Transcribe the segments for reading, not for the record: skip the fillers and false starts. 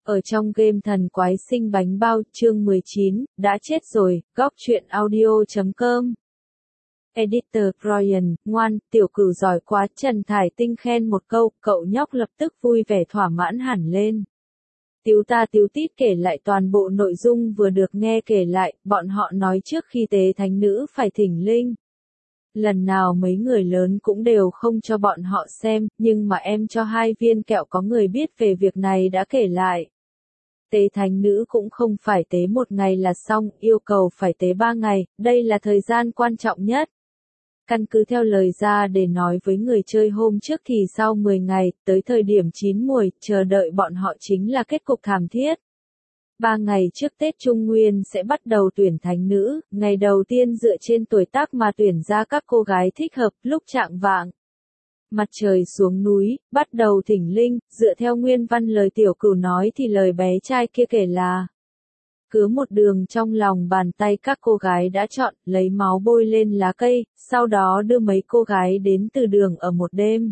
Ở trong game Thần Quái Sinh Bánh Bao, chương 19, đã chết rồi, góc truyện audio.com. Editor Brian, ngoan, tiểu cửu giỏi quá, Trần Thải Tinh khen một câu, cậu nhóc lập tức vui vẻ thỏa mãn hẳn lên. Tíu ta tíu tít kể lại toàn bộ nội dung vừa được nghe kể lại, bọn họ nói trước khi tế thánh nữ phải thỉnh linh. Lần nào mấy người lớn cũng đều không cho bọn họ xem, nhưng mà em cho 2 viên kẹo có người biết về việc này đã kể lại. Tế thánh nữ cũng không phải tế 1 ngày là xong, yêu cầu phải tế 3 ngày, đây là thời gian quan trọng nhất. Căn cứ theo lời ra để nói với người chơi hôm trước thì sau 10 ngày, tới thời điểm chín muồi, chờ đợi bọn họ chính là kết cục thảm thiết. 3 ngày trước Tết Trung Nguyên sẽ bắt đầu tuyển thánh nữ, ngày đầu tiên dựa trên tuổi tác mà tuyển ra các cô gái thích hợp, lúc chạng vạng. Mặt trời xuống núi, bắt đầu thỉnh linh, dựa theo nguyên văn lời tiểu cửu nói thì lời bé trai kia kể là cứ một đường trong lòng bàn tay các cô gái đã chọn, lấy máu bôi lên lá cây, sau đó đưa mấy cô gái đến từ đường ở một đêm.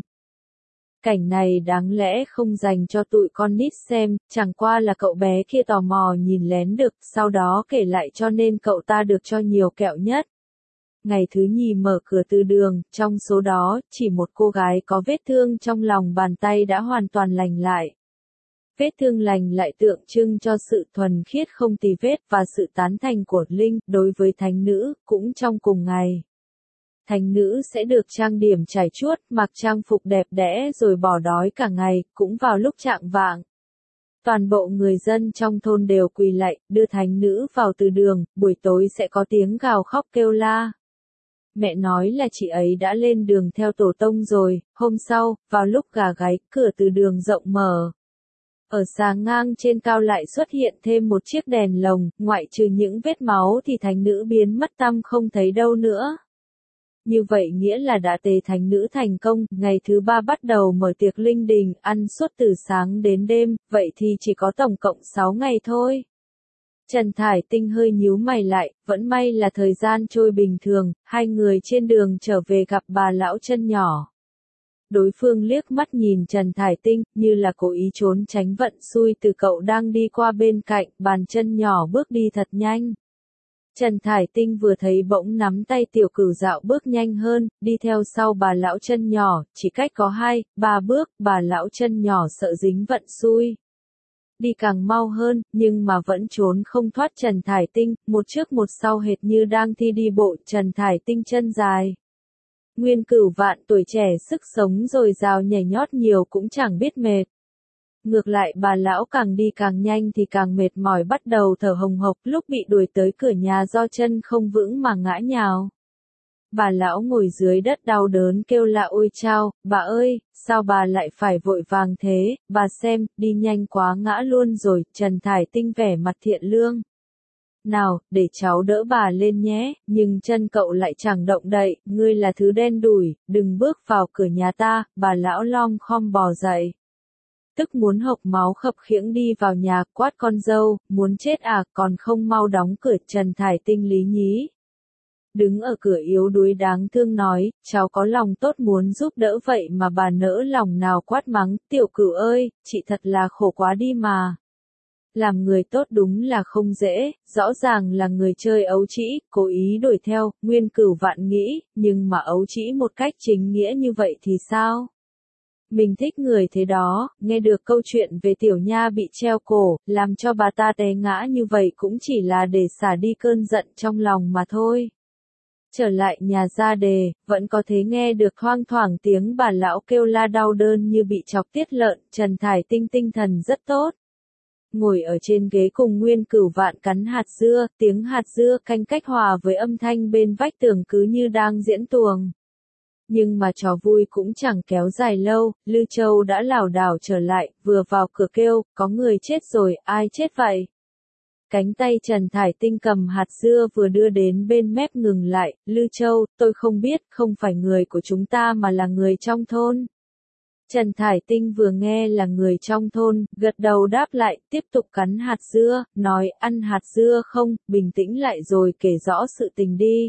Cảnh này đáng lẽ không dành cho tụi con nít xem, chẳng qua là cậu bé kia tò mò nhìn lén được, sau đó kể lại cho nên cậu ta được cho nhiều kẹo nhất. Ngày thứ nhì mở cửa từ đường, trong số đó, chỉ một cô gái có vết thương trong lòng bàn tay đã hoàn toàn lành lại. Vết thương lành lại tượng trưng cho sự thuần khiết không tì vết và sự tán thành của linh, đối với thánh nữ, cũng trong cùng ngày. Thánh nữ sẽ được trang điểm trải chuốt, mặc trang phục đẹp đẽ rồi bỏ đói cả ngày, cũng vào lúc chạng vạng. Toàn bộ người dân trong thôn đều quỳ lạy, đưa thánh nữ vào từ đường, buổi tối sẽ có tiếng gào khóc kêu la. Mẹ nói là chị ấy đã lên đường theo tổ tông rồi, hôm sau, vào lúc gà gáy, cửa từ đường rộng mở. Ở xà ngang trên cao lại xuất hiện thêm một chiếc đèn lồng, ngoại trừ những vết máu thì thánh nữ biến mất tăm không thấy đâu nữa. Như vậy nghĩa là đã tế thánh nữ thành công, ngày thứ 3 bắt đầu mở tiệc linh đình, ăn suốt từ sáng đến đêm, vậy thì chỉ có tổng cộng 6 ngày thôi. Trần Thải Tinh hơi nhíu mày lại, vẫn may là thời gian trôi bình thường, 2 người trên đường trở về gặp bà lão chân nhỏ. Đối phương liếc mắt nhìn Trần Thải Tinh, như là cố ý trốn tránh vận xui từ cậu đang đi qua bên cạnh, bàn chân nhỏ bước đi thật nhanh. Trần Thải Tinh vừa thấy bỗng nắm tay tiểu cửu dạo bước nhanh hơn, đi theo sau bà lão chân nhỏ, chỉ cách có 2-3 bước, bà lão chân nhỏ sợ dính vận xui. Đi càng mau hơn, nhưng mà vẫn trốn không thoát Trần Thải Tinh, một trước một sau hệt như đang thi đi bộ, Trần Thải Tinh chân dài. Nguyên Cửu Vạn tuổi trẻ sức sống dồi dào nhảy nhót nhiều cũng chẳng biết mệt. Ngược lại bà lão càng đi càng nhanh thì càng mệt mỏi bắt đầu thở hồng hộc lúc bị đuổi tới cửa nhà do chân không vững mà ngã nhào. Bà lão ngồi dưới đất đau đớn kêu la ôi chao, bà ơi, sao bà lại phải vội vàng thế, bà xem, đi nhanh quá ngã luôn rồi, Trần Thải Tinh vẻ mặt thiện lương. Nào, để cháu đỡ bà lên nhé, nhưng chân cậu lại chẳng động đậy, ngươi là thứ đen đủi, đừng bước vào cửa nhà ta, bà lão lom khom bò dậy. Tức muốn hộc máu khập khiễng đi vào nhà, quát con dâu, muốn chết à, còn không mau đóng cửa, Trần Thải Tinh lý nhí. Đứng ở cửa yếu đuối đáng thương nói, cháu có lòng tốt muốn giúp đỡ vậy mà bà nỡ lòng nào quát mắng, tiểu cửu ơi, chị thật là khổ quá đi mà. Làm người tốt đúng là không dễ, rõ ràng là người chơi ấu trĩ, cố ý đuổi theo, Nguyên Cửu Vạn nghĩ, nhưng mà ấu trĩ một cách chính nghĩa như vậy thì sao? Mình thích người thế đó, nghe được câu chuyện về tiểu nha bị treo cổ, làm cho bà ta té ngã như vậy cũng chỉ là để xả đi cơn giận trong lòng mà thôi. Trở lại nhà ra đề, vẫn có thể nghe được thoang thoảng tiếng bà lão kêu la đau đớn như bị chọc tiết lợn, Trần Thải Tinh tinh thần rất tốt. Ngồi ở trên ghế cùng Nguyên Cửu Vạn cắn hạt dưa, tiếng hạt dưa canh cách hòa với âm thanh bên vách tường cứ như đang diễn tuồng. Nhưng mà trò vui cũng chẳng kéo dài lâu, Lư Châu đã lảo đảo trở lại, vừa vào cửa kêu, có người chết rồi, ai chết vậy? Cánh tay Trần Thải Tinh cầm hạt dưa vừa đưa đến bên mép ngừng lại, Lư Châu, tôi không biết, không phải người của chúng ta mà là người trong thôn. Trần Thải Tinh vừa nghe là người trong thôn, gật đầu đáp lại, tiếp tục cắn hạt dưa, nói, ăn hạt dưa không, bình tĩnh lại rồi kể rõ sự tình đi.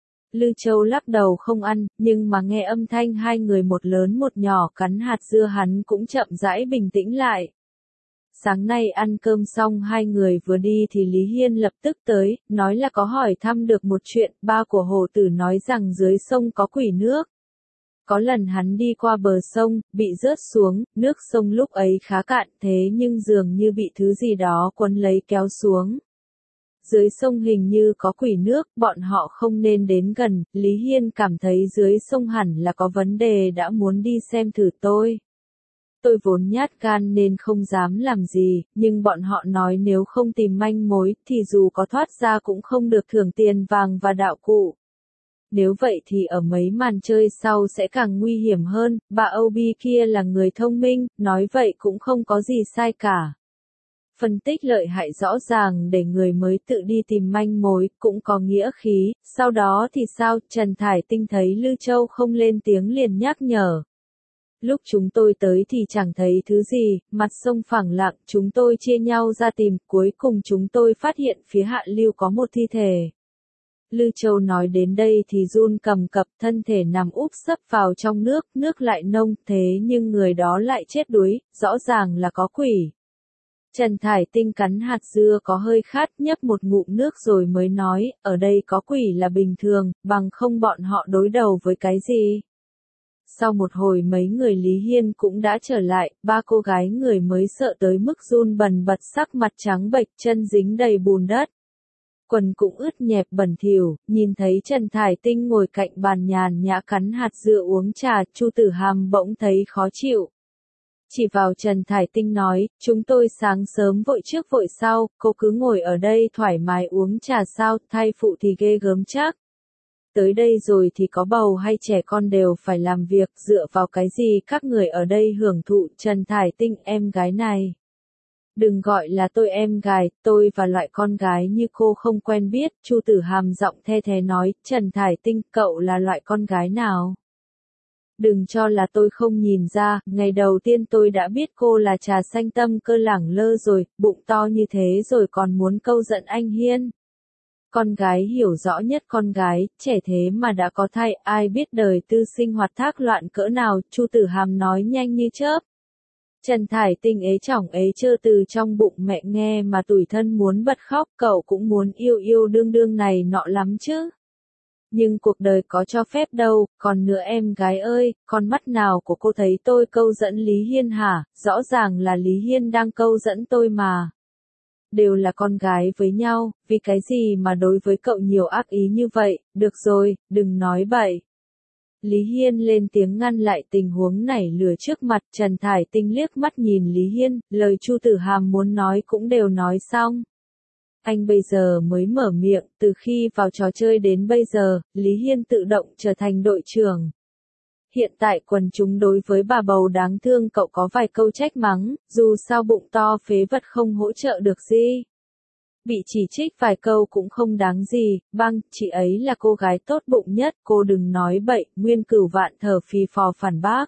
Lư Châu lắc đầu không ăn, nhưng mà nghe âm thanh 2 người một lớn một nhỏ cắn hạt dưa hắn cũng chậm rãi bình tĩnh lại. Sáng nay ăn cơm xong hai người vừa đi thì Lý Hiên lập tức tới, nói là có hỏi thăm được một chuyện, ba của Hồ Tử nói rằng dưới sông có quỷ nước. Có lần hắn đi qua bờ sông, bị rớt xuống, nước sông lúc ấy khá cạn thế nhưng dường như bị thứ gì đó quấn lấy kéo xuống. Dưới sông hình như có quỷ nước, bọn họ không nên đến gần, Lý Hiên cảm thấy dưới sông hẳn là có vấn đề đã muốn đi xem thử tôi. Tôi vốn nhát gan nên không dám làm gì, nhưng bọn họ nói nếu không tìm manh mối thì dù có thoát ra cũng không được thưởng tiền vàng và đạo cụ. Nếu vậy thì ở mấy màn chơi sau sẽ càng nguy hiểm hơn, bà Obi kia là người thông minh, nói vậy cũng không có gì sai cả. Phân tích lợi hại rõ ràng để người mới tự đi tìm manh mối, cũng có nghĩa khí, sau đó thì sao, Trần Thải Tinh thấy Lư Châu không lên tiếng liền nhắc nhở. Lúc chúng tôi tới thì chẳng thấy thứ gì, mặt sông phẳng lặng, chúng tôi chia nhau ra tìm, cuối cùng chúng tôi phát hiện phía hạ lưu có một thi thể. Lư Châu nói đến đây thì run cầm cập, thân thể nằm úp sấp vào trong nước lại nông, thế nhưng người đó lại chết đuối, rõ ràng là có quỷ. Trần Thải Tinh cắn hạt dưa có hơi khát, nhấp một ngụm nước rồi mới nói, ở đây có quỷ là bình thường, bằng không bọn họ đối đầu với cái gì. Sau một hồi mấy người Lý Hiên cũng đã trở lại, ba cô gái người mới sợ tới mức run bần bật, sắc mặt trắng bệch, chân dính đầy bùn đất. Quần cũng ướt nhẹp bẩn thỉu, nhìn thấy Trần Thải Tinh ngồi cạnh bàn nhàn nhã cắn hạt dưa uống trà, Chu Tử Hàm bỗng thấy khó chịu. Chỉ vào Trần Thải Tinh nói, chúng tôi sáng sớm vội trước vội sau, cô cứ ngồi ở đây thoải mái uống trà sao, thai phụ thì ghê gớm chắc. Tới đây rồi thì có bầu hay trẻ con đều phải làm việc, dựa vào cái gì các người ở đây hưởng thụ. Trần Thải Tinh, em gái này. Đừng gọi là tôi em gái, tôi và loại con gái như cô không quen biết. Chu Tử Hàm giọng the thé nói, Trần Thải Tinh, cậu là loại con gái nào? Đừng cho là tôi không nhìn ra, ngày đầu tiên tôi đã biết cô là trà xanh tâm cơ lẳng lơ rồi, bụng to như thế rồi còn muốn câu giận anh Hiên. Con gái hiểu rõ nhất con gái, trẻ thế mà đã có thai, ai biết đời tư sinh hoạt thác loạn cỡ nào, Chu Tử Hàm nói nhanh như chớp. Trần Thải Tinh ế chỏng ế chơ từ trong bụng mẹ nghe mà tủi thân muốn bật khóc, cậu cũng muốn yêu yêu đương đương này nọ lắm chứ. Nhưng cuộc đời có cho phép đâu, còn nữa em gái ơi, con mắt nào của cô thấy tôi câu dẫn Lý Hiên hả, rõ ràng là Lý Hiên đang câu dẫn tôi mà. Đều là con gái với nhau, vì cái gì mà đối với cậu nhiều ác ý như vậy, được rồi, đừng nói bậy. Lý Hiên lên tiếng ngăn lại tình huống nảy lửa trước mặt, Trần Thải Tinh liếc mắt nhìn Lý Hiên, lời Chu Tử Hàm muốn nói cũng đều nói xong. Anh bây giờ mới mở miệng, từ khi vào trò chơi đến bây giờ, Lý Hiên tự động trở thành đội trưởng. Hiện tại quần chúng đối với bà bầu đáng thương cậu có vài câu trách mắng, dù sao bụng to phế vật không hỗ trợ được gì. Bị chỉ trích vài câu cũng không đáng gì, băng, chị ấy là cô gái tốt bụng nhất, cô đừng nói bậy, Nguyên Cửu Vạn thở phì phò phản bác.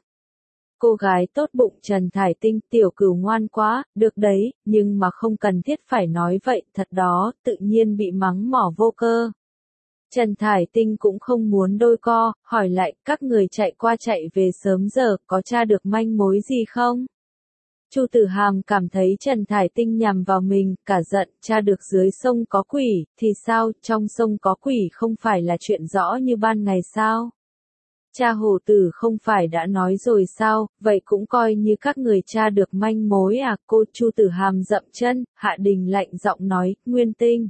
Cô gái tốt bụng Trần Thải Tinh, Tiểu Cửu ngoan quá, được đấy, nhưng mà không cần thiết phải nói vậy, thật đó, tự nhiên bị mắng mỏ vô cơ. Trần Thải Tinh cũng không muốn đôi co, hỏi lại, các người chạy qua chạy về sớm giờ, có tra được manh mối gì không? Chu Tử Hàm cảm thấy Trần Thải Tinh nhằm vào mình, cả giận, tra được dưới sông có quỷ, thì sao, trong sông có quỷ không phải là chuyện rõ như ban ngày sao? Cha Hồ Tử không phải đã nói rồi sao, vậy cũng coi như các người tra được manh mối à, cô Chu Tử Hàm dậm chân, Hạ Đình lạnh giọng nói, Nguyên Tinh.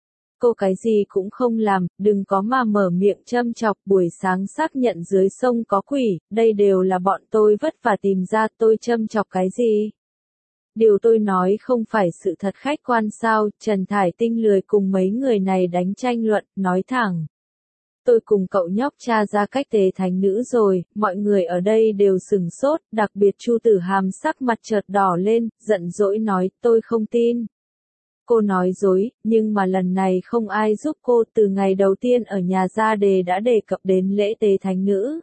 Cô cái gì cũng không làm, đừng có mà mở miệng châm chọc, buổi sáng xác nhận dưới sông có quỷ, đây đều là bọn tôi vất vả tìm ra, tôi châm chọc cái gì? Điều tôi nói không phải sự thật khách quan sao, Trần Thải Tinh lười cùng mấy người này đánh tranh luận, nói thẳng. Tôi cùng cậu nhóc tra ra cách tế thánh nữ rồi, mọi người ở đây đều sửng sốt, đặc biệt Chu Tử Hàm sắc mặt chợt đỏ lên, giận dỗi nói, tôi không tin. Cô nói dối, nhưng mà lần này không ai giúp cô, từ ngày đầu tiên ở nhà gia đề đã đề cập đến lễ tế thánh nữ.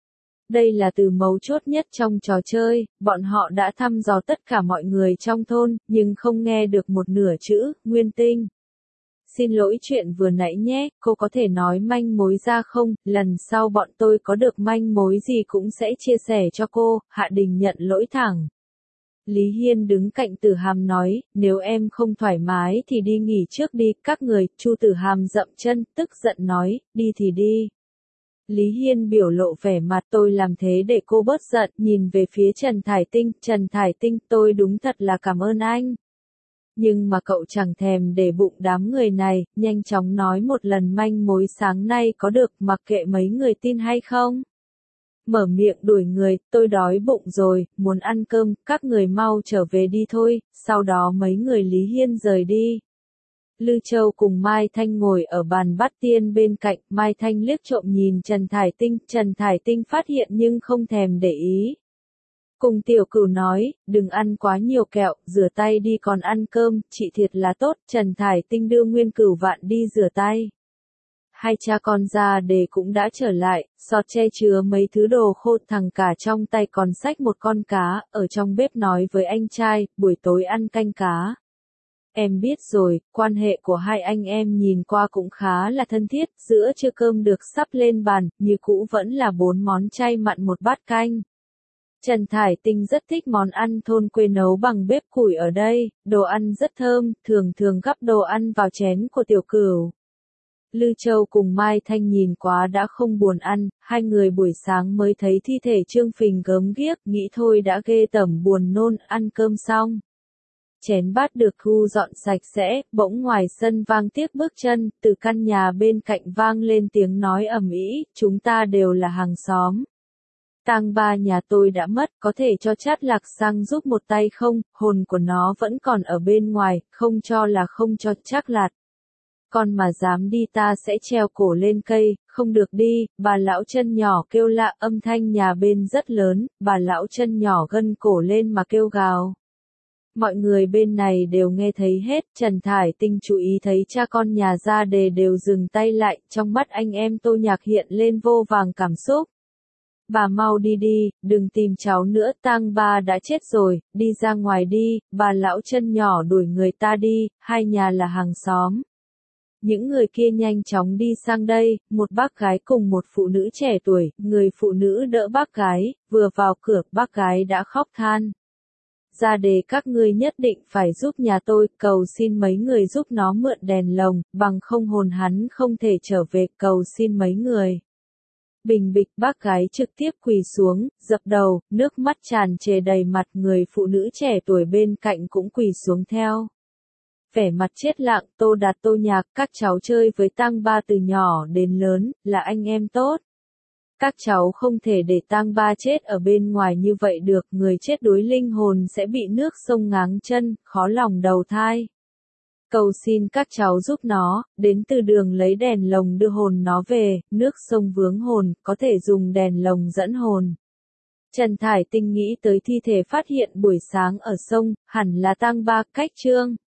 Đây là từ mấu chốt nhất trong trò chơi, bọn họ đã thăm dò tất cả mọi người trong thôn, nhưng không nghe được một nửa chữ, Nguyên Tinh. Xin lỗi chuyện vừa nãy nhé, cô có thể nói manh mối ra không, lần sau bọn tôi có được manh mối gì cũng sẽ chia sẻ cho cô, Hạ Đình nhận lỗi thẳng. Lý Hiên đứng cạnh Tử Hàm nói, nếu em không thoải mái thì đi nghỉ trước đi, các người. Chu Tử Hàm dậm chân, tức giận nói, đi thì đi. Lý Hiên biểu lộ vẻ mặt, tôi làm thế để cô bớt giận, nhìn về phía Trần Thải Tinh, tôi đúng thật là cảm ơn anh. Nhưng mà cậu chẳng thèm để bụng đám người này, nhanh chóng nói một lần manh mối sáng nay có được, mặc kệ mấy người tin hay không. Mở miệng đuổi người, tôi đói bụng rồi, muốn ăn cơm, các người mau trở về đi thôi. Sau đó mấy người Lý Hiên rời đi. Lư Châu cùng Mai Thanh ngồi ở bàn bát tiên bên cạnh, Mai Thanh liếc trộm nhìn Trần Thải Tinh phát hiện nhưng không thèm để ý. Cùng Tiểu Cửu nói, đừng ăn quá nhiều kẹo, rửa tay đi còn ăn cơm, chị thiệt là tốt. Trần Thải Tinh đưa Nguyên Cửu Vạn đi rửa tay. Hai cha con Gia Đề cũng đã trở lại, sọt che chứa mấy thứ đồ khô, thằng cả trong tay còn xách một con cá, ở trong bếp nói với anh trai, buổi tối ăn canh cá. Em biết rồi, quan hệ của hai anh em nhìn qua cũng khá là thân thiết, giữa trưa cơm được sắp lên bàn, như cũ vẫn là 4 món chay mặn một bát canh. Trần Thải Tinh rất thích món ăn thôn quê nấu bằng bếp củi ở đây, đồ ăn rất thơm, thường gắp đồ ăn vào chén của Tiểu Cửu. Lư Châu cùng Mai Thanh nhìn quá đã không buồn ăn, hai người buổi sáng mới thấy thi thể Trương Phình gớm ghiếc, nghĩ thôi đã ghê tởm buồn nôn, ăn cơm xong. Chén bát được thu dọn sạch sẽ, bỗng ngoài sân vang tiếc bước chân, từ căn nhà bên cạnh vang lên tiếng nói ầm ĩ, chúng ta đều là hàng xóm. Tang ba nhà tôi đã mất, có thể cho Trát Lạc sang giúp một tay không, hồn của nó vẫn còn ở bên ngoài, không cho là không cho. Trác Lạt. Con mà dám đi ta sẽ treo cổ lên cây, không được đi. Bà lão chân nhỏ kêu lạ, âm thanh nhà bên rất lớn, bà lão chân nhỏ gân cổ lên mà kêu gào. Mọi người bên này đều nghe thấy hết, Trần Thải Tinh chú ý thấy cha con nhà Gia Đề đều dừng tay lại, trong mắt anh em Tô Nhạc hiện lên vô vàng cảm xúc. Bà mau đi đi, đừng tìm cháu nữa, Tang ba đã chết rồi, đi ra ngoài đi. Bà lão chân nhỏ đuổi người ta đi, hai nhà là hàng xóm. Những người kia nhanh chóng đi sang đây, một bác gái cùng một phụ nữ trẻ tuổi, người phụ nữ đỡ bác gái, vừa vào cửa, bác gái đã khóc than. Gia Đề, các ngươi nhất định phải giúp nhà tôi, cầu xin mấy người giúp nó mượn đèn lồng, bằng không hồn hắn không thể trở về, cầu xin mấy người. Bình bịch, bác gái trực tiếp quỳ xuống, dập đầu, nước mắt tràn trề đầy mặt, người phụ nữ trẻ tuổi bên cạnh cũng quỳ xuống theo. Vẻ mặt chết lặng, Tô Đạt Tô Nhạc, các cháu chơi với Tang ba từ nhỏ đến lớn, là anh em tốt. Các cháu không thể để Tang ba chết ở bên ngoài như vậy được, người chết đối linh hồn sẽ bị nước sông ngáng chân, khó lòng đầu thai. Cầu xin các cháu giúp nó, đến từ đường lấy đèn lồng đưa hồn nó về, nước sông vướng hồn, có thể dùng đèn lồng dẫn hồn. Trần Thải Tinh nghĩ tới thi thể phát hiện buổi sáng ở sông, hẳn là Tang ba, cách Trương